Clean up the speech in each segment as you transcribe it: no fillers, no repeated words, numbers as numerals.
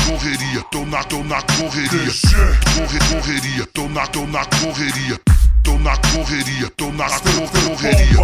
correria, tô na correria. Correria, tô na correria. Tô na correria, tô na correria.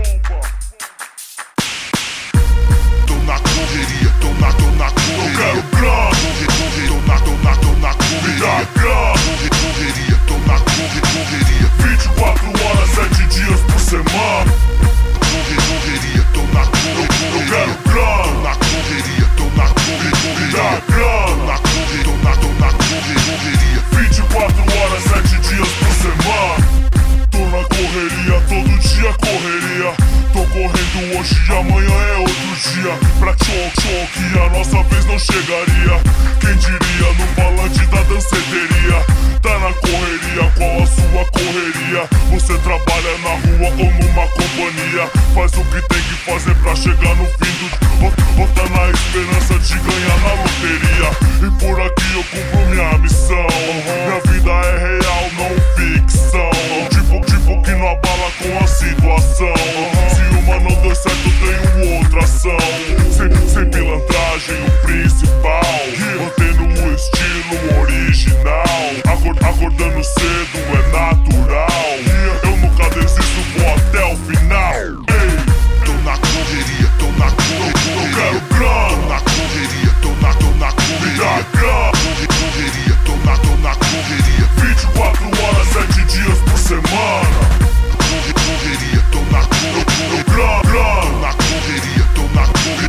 Tô na correria, tô na correria. Eu quero grana. Tô na correria. Correria, tô na correria. 24 horas, 7 dias por semana. Correria, tô na correria. Eu quero grana. Tô na correria. Tô na correria. 24 horas, 7 dias por semana. Tô na correria, todo dia correria. Tô correndo hoje e amanhã é outro dia. Pra choque, a nossa vez não chegaria. Quem diria no volante da danceteria? Tá na correria, qual a sua correria? Você trabalha na rua ou numa companhia? Faz o que tem que fazer pra chegar no fim do... Ou tá na esperança de ganhar na loteria. E por aqui eu cumpro minha missão. Minha vida é real, não ficção. Tipo que não abala com a situação. Se uma não deu certo, tenho outra ação. Sem pilantragem, o principal. Mantendo o estilo original. Acordando cedo é natural. Eu nunca desisto, vou até o final. Tô na correria, tô na correria. Eu quero grana. Tô na correria. Correria, tô na correria. 24 horas, 7 dias por semana. Correria, tô na correria. Grana. Tô na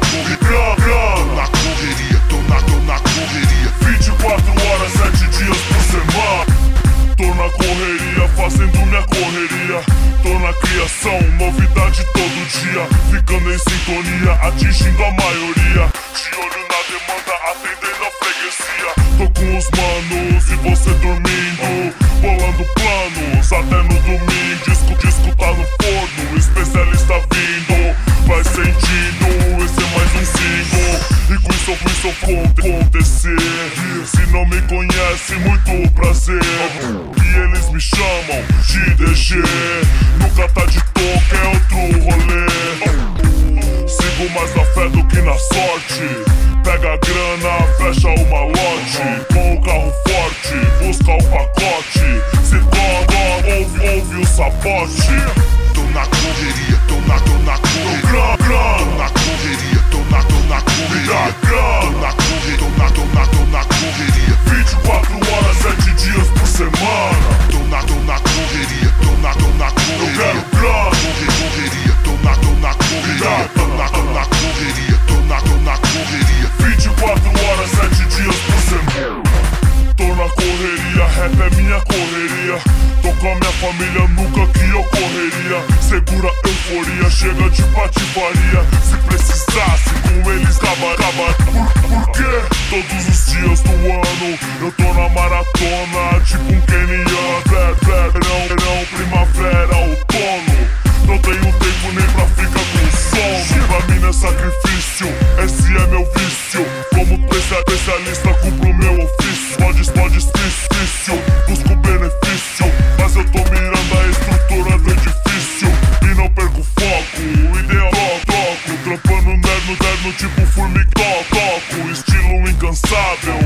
correria. 24 horas, 7 dias por semana. Tô na correria, fazendo minha correria. Tô na criação, novidade todo dia. Ficando em sintonia, atingindo a maioria. De olho na demanda, atendendo a freguesia. Tô com os manos e você dormindo. Bolando planos, até no domingo. Disco tá no forno, especialista vindo. Vai sentindo, esse é mais um single. E com isso acontecer. Se não me conhece, muito prazer. E eles me chamam de DG. Nunca tá de toque, é outro rolê. Sigo mais na fé do que na sorte. Pega a grana, fecha o malote. Com o carro forte, busca o pacote. Se toca, ouve o sapote. Tô na correria, tô na correria. Grana. Na correria, tô na correria. Tô na correria. 24 horas, 7 dias por semana. Tô na correria, tô na correria. Eu quero grana. Correria, tô na correria. Tô na correria. 24 horas, 7 dias por semana. Tô na correria, rap é minha correria. Tô com a minha família, nunca que eu correria. Segura euforia, chega de patifaria. Se precisasse, com eles acaba. Por quê? Todos os dias do ano eu tô na maratona, tipo um keniano. Verão, primavera, outono. Não tenho tempo nem pra ficar com sono. Pra mim não é sacrifício, esse é meu vício. Como especialista cumpro meu ofício. Pode difícil, busco benefício. Mas eu tô mirando a estrutura do edifício. E não perco foco, o ideal toco. Trampando nerno, tipo formiga, toco. Estilo incansável,